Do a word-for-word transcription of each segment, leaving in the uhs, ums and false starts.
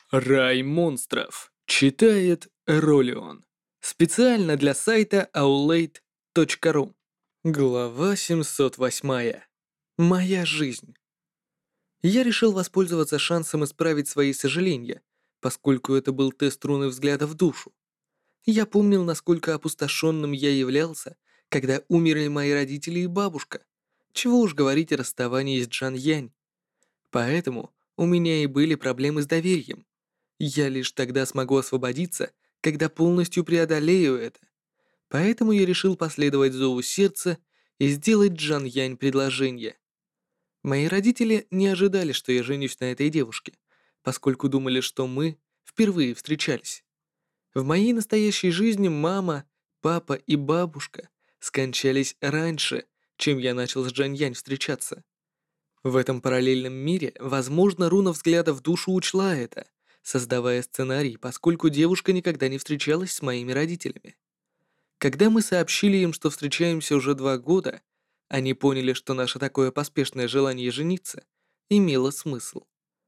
Рай монстров. Читает Ролион. Специально для сайта аулейт точка ру. Глава семьсот восемь. Моя жизнь. Я решил воспользоваться шансом исправить свои сожаления, поскольку это был тест руны взгляда в душу. Я помнил, насколько опустошенным я являлся, когда умерли мои родители и бабушка. Чего уж говорить о расставании с Джан Янь. Поэтому у меня и были проблемы с доверием. Я лишь тогда смогу освободиться, когда полностью преодолею это. Поэтому я решил последовать зову сердца и сделать Джан Янь предложение. Мои родители не ожидали, что я женюсь на этой девушке, поскольку думали, что мы впервые встречались. В моей настоящей жизни мама, папа и бабушка скончались раньше, чем я начал с Джан Янь встречаться. В этом параллельном мире, возможно, руна взгляда в душу учла это, создавая сценарий, поскольку девушка никогда не встречалась с моими родителями. Когда мы сообщили им, что встречаемся уже два года, они поняли, что наше такое поспешное желание жениться имело смысл.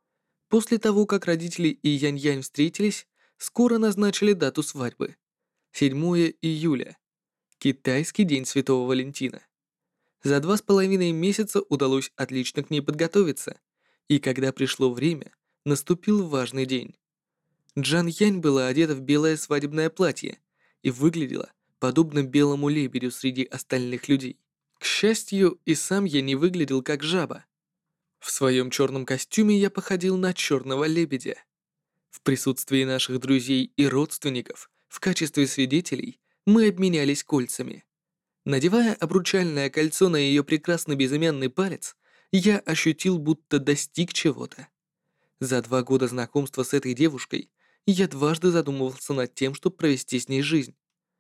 После того, как родители и Янь-Янь встретились, скоро назначили дату свадьбы. седьмое июля. Китайский день Святого Валентина. За два с половиной месяца удалось отлично к ней подготовиться, и когда пришло время, наступил важный день. Джан Янь была одета в белое свадебное платье и выглядела подобно белому лебедю среди остальных людей. К счастью, и сам я не выглядел как жаба. В своем черном костюме я походил на черного лебедя. В присутствии наших друзей и родственников в качестве свидетелей мы обменялись кольцами. Надевая обручальное кольцо на ее прекрасный безымянный палец, я ощутил, будто достиг чего-то. За два года знакомства с этой девушкой я дважды задумывался над тем, чтобы провести с ней жизнь.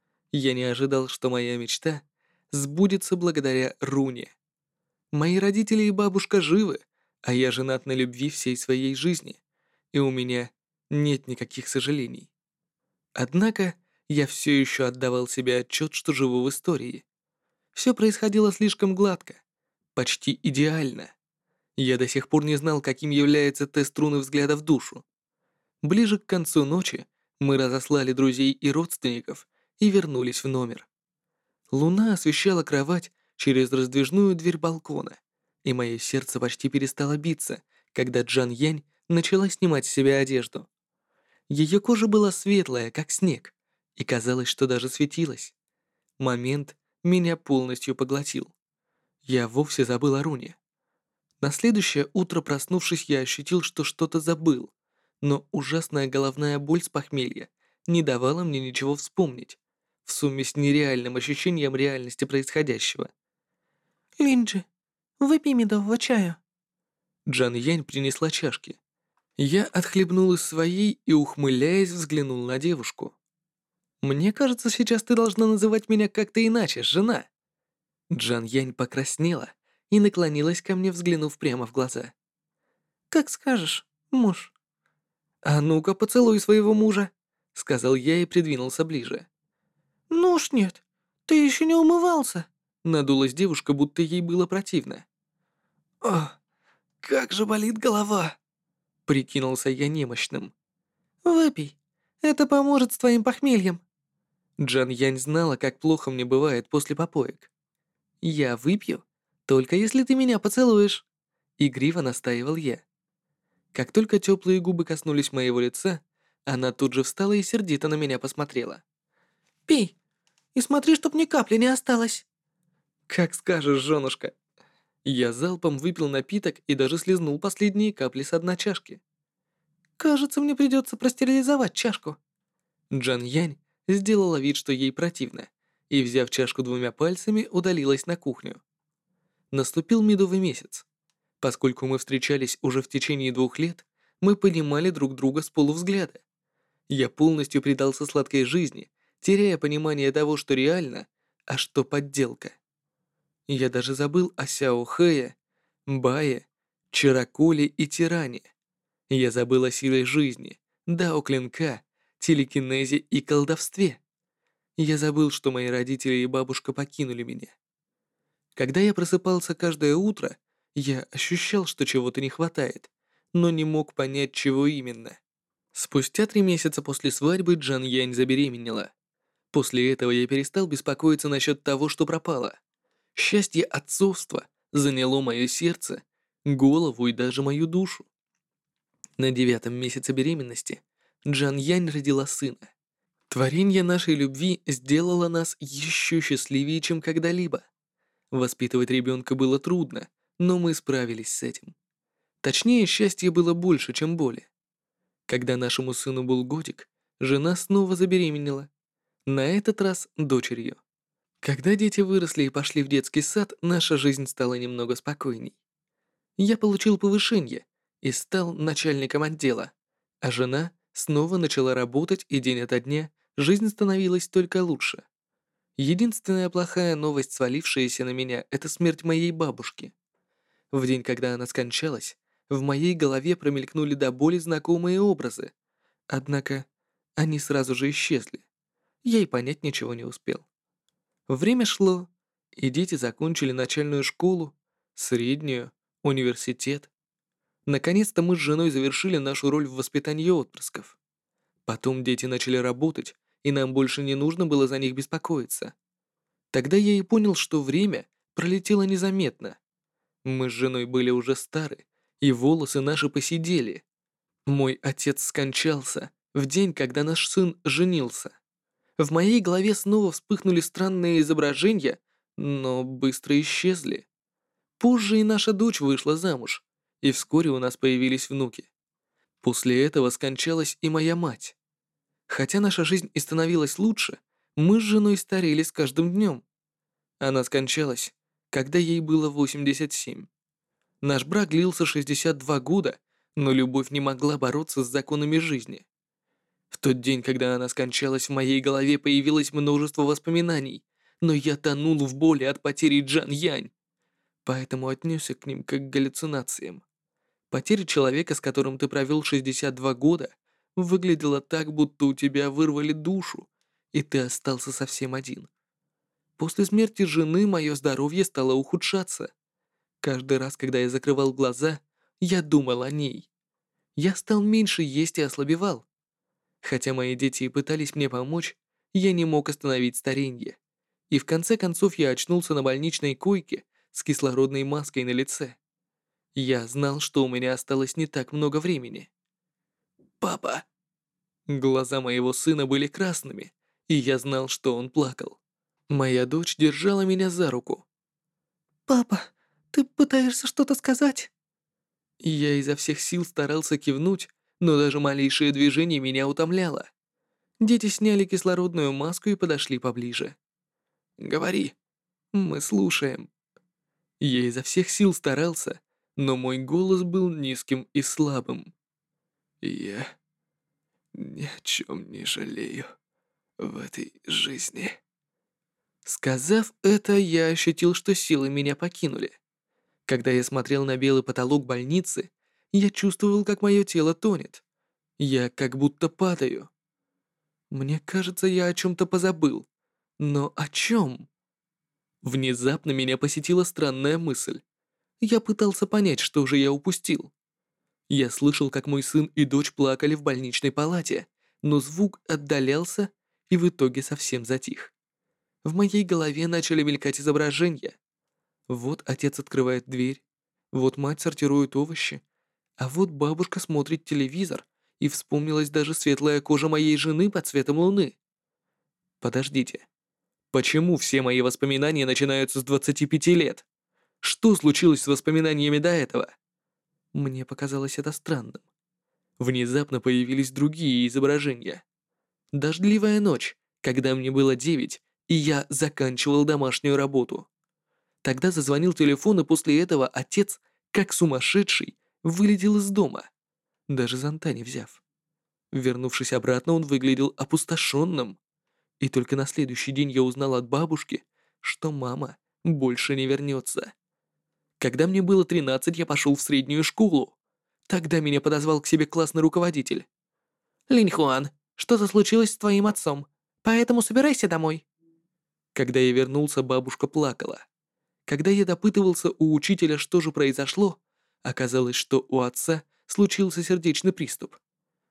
Я не ожидал, что моя мечта сбудется благодаря руне. Мои родители и бабушка живы, а я женат на любви всей своей жизни, и у меня нет никаких сожалений. Однако я все еще отдавал себе отчет, что живу в истории. Все происходило слишком гладко, почти идеально. Я до сих пор не знал, каким является тест руны взгляда в душу. Ближе к концу ночи мы разослали друзей и родственников и вернулись в номер. Луна освещала кровать через раздвижную дверь балкона, и мое сердце почти перестало биться, когда Джан Янь начала снимать с себя одежду. Ее кожа была светлая, как снег, и казалось, что даже светилась. Момент меня полностью поглотил. Я вовсе забыл о руне. На следующее утро, проснувшись, я ощутил, что что-то забыл, но ужасная головная боль с похмелья не давала мне ничего вспомнить, в сумме с нереальным ощущением реальности происходящего. «Линджи, выпей медового чая». Джан Янь принесла чашки. Я отхлебнул из своей и, ухмыляясь, взглянул на девушку. «Мне кажется, сейчас ты должна называть меня как-то иначе, жена». Джан Янь покраснела и наклонилась ко мне, взглянув прямо в глаза. «Как скажешь, муж». «А ну-ка, поцелуй своего мужа», — сказал я и придвинулся ближе. «Ну уж нет, ты еще не умывался». Надулась девушка, будто ей было противно. «О, как же болит голова». Прикинулся я немощным. «Выпей, это поможет с твоим похмельем». Джан Янь знала, как плохо мне бывает после попоек. «Я выпью, только если ты меня поцелуешь», — игриво настаивал я. Как только теплые губы коснулись моего лица, она тут же встала и сердито на меня посмотрела. «Пей, и смотри, чтоб ни капли не осталось». «Как скажешь, женушка». Я залпом выпил напиток и даже слезнул последние капли с дна чашки. «Кажется, мне придется простерилизовать чашку». Джан Янь сделала вид, что ей противно, и, взяв чашку двумя пальцами, удалилась на кухню. Наступил медовый месяц. Поскольку мы встречались уже в течение двух лет, мы понимали друг друга с полувзгляда. Я полностью предался сладкой жизни, теряя понимание того, что реально, а что подделка. Я даже забыл о Сяо Хэе, Бае, Чараколе и Тиране. Я забыл о силе жизни, дао клинка, телекинезе и колдовстве. Я забыл, что мои родители и бабушка покинули меня. Когда я просыпался каждое утро, я ощущал, что чего-то не хватает, но не мог понять, чего именно. Спустя три месяца после свадьбы Джан Янь забеременела. После этого я перестал беспокоиться насчет того, что пропало. Счастье отцовства заняло мое сердце, голову и даже мою душу. На девятом месяце беременности Джан Янь родила сына. Творение нашей любви сделало нас еще счастливее, чем когда-либо. Воспитывать ребенка было трудно, но мы справились с этим. Точнее, счастье было больше, чем боли. Когда нашему сыну был годик, жена снова забеременела. На этот раз дочерью. Когда дети выросли и пошли в детский сад, наша жизнь стала немного спокойней. Я получил повышение и стал начальником отдела, а жена снова начала работать, и день ото дня жизнь становилась только лучше. Единственная плохая новость, свалившаяся на меня, это смерть моей бабушки. В день, когда она скончалась, в моей голове промелькнули до боли знакомые образы. Однако они сразу же исчезли. Я и понять ничего не успел. Время шло, и дети закончили начальную школу, среднюю, университет. Наконец-то мы с женой завершили нашу роль в воспитании отпрысков. Потом дети начали работать, и нам больше не нужно было за них беспокоиться. Тогда я и понял, что время пролетело незаметно. Мы с женой были уже стары, и волосы наши поседели. Мой отец скончался в день, когда наш сын женился. В моей голове снова вспыхнули странные изображения, но быстро исчезли. Позже и наша дочь вышла замуж, и вскоре у нас появились внуки. После этого скончалась и моя мать. Хотя наша жизнь и становилась лучше, мы с женой старели с каждым днем. Она скончалась, когда ей было восемьдесят семь. Наш брак длился шестьдесят два года, но любовь не могла бороться с законами жизни. В тот день, когда она скончалась, в моей голове появилось множество воспоминаний, но я тонул в боли от потери Джан Янь, поэтому отнесся к ним как к галлюцинациям. Потеря человека, с которым ты провел шестьдесят два года, выглядела так, будто у тебя вырвали душу, и ты остался совсем один. После смерти жены мое здоровье стало ухудшаться. Каждый раз, когда я закрывал глаза, я думал о ней. Я стал меньше есть и ослабевал. Хотя мои дети и пытались мне помочь, я не мог остановить старенье. И в конце концов я очнулся на больничной койке с кислородной маской на лице. Я знал, что у меня осталось не так много времени. «Папа!» Глаза моего сына были красными, и я знал, что он плакал. Моя дочь держала меня за руку. «Папа, ты пытаешься что-то сказать?» Я изо всех сил старался кивнуть, но даже малейшее движение меня утомляло. Дети сняли кислородную маску и подошли поближе. «Говори, мы слушаем». Я изо всех сил старался, но мой голос был низким и слабым. «Я ни о чем не жалею в этой жизни». Сказав это, я ощутил, что силы меня покинули. Когда я смотрел на белый потолок больницы, я чувствовал, как мое тело тонет. Я как будто падаю. Мне кажется, я о чем-то позабыл. Но о чем? Внезапно меня посетила странная мысль. Я пытался понять, что же я упустил. Я слышал, как мой сын и дочь плакали в больничной палате, но звук отдалялся и в итоге совсем затих. В моей голове начали мелькать изображения. Вот отец открывает дверь, вот мать сортирует овощи, а вот бабушка смотрит телевизор, и вспомнилась даже светлая кожа моей жены под цветом луны. Подождите. Почему все мои воспоминания начинаются с двадцати пяти лет? Что случилось с воспоминаниями до этого? Мне показалось это странным. Внезапно появились другие изображения. Дождливая ночь, когда мне было девять, и я заканчивал домашнюю работу. Тогда зазвонил телефон, и после этого отец, как сумасшедший, вылетел из дома, даже зонта не взяв. Вернувшись обратно, он выглядел опустошенным. И только на следующий день я узнал от бабушки, что мама больше не вернется. Когда мне было тринадцать, я пошел в среднюю школу. Тогда меня подозвал к себе классный руководитель. «Линьхуан, что-то случилось с твоим отцом, поэтому собирайся домой». Когда я вернулся, бабушка плакала. Когда я допытывался у учителя, что же произошло, оказалось, что у отца случился сердечный приступ.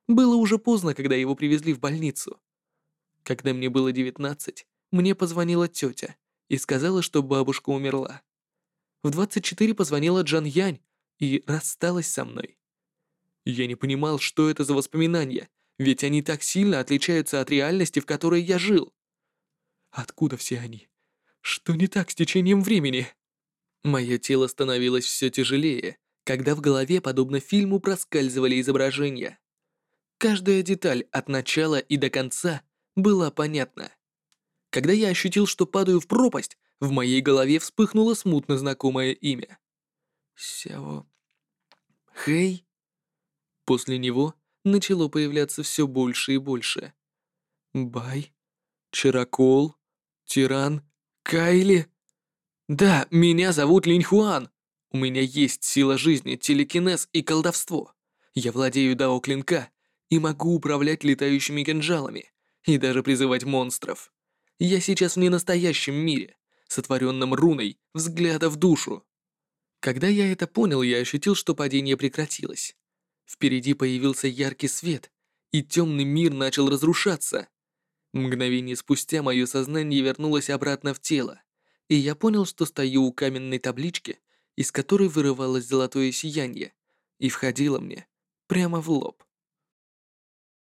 Было уже поздно, когда его привезли в больницу. Когда мне было девятнадцать, мне позвонила тетя и сказала, что бабушка умерла. В двадцать четыре позвонила Джан Янь и рассталась со мной. Я не понимал, что это за воспоминания, ведь они так сильно отличаются от реальности, в которой я жил. Откуда все они? Что не так с течением времени? Мое тело становилось все тяжелее, когда в голове, подобно фильму, проскальзывали изображения. Каждая деталь от начала и до конца была понятна. Когда я ощутил, что падаю в пропасть, в моей голове вспыхнуло смутно знакомое имя. Сяо Хэй? После него начало появляться все больше и больше. Бай, Чаракол, Тиран, Кайли. Да, меня зовут Линь Хуан. У меня есть сила жизни, телекинез и колдовство. Я владею дао клинка и могу управлять летающими кинжалами и даже призывать монстров. Я сейчас в ненастоящем мире, сотворенном руной взгляда в душу. Когда я это понял, я ощутил, что падение прекратилось. Впереди появился яркий свет, и темный мир начал разрушаться. Мгновение спустя мое сознание вернулось обратно в тело, и я понял, что стою у каменной таблички, из которой вырывалось золотое сияние, и входило мне прямо в лоб.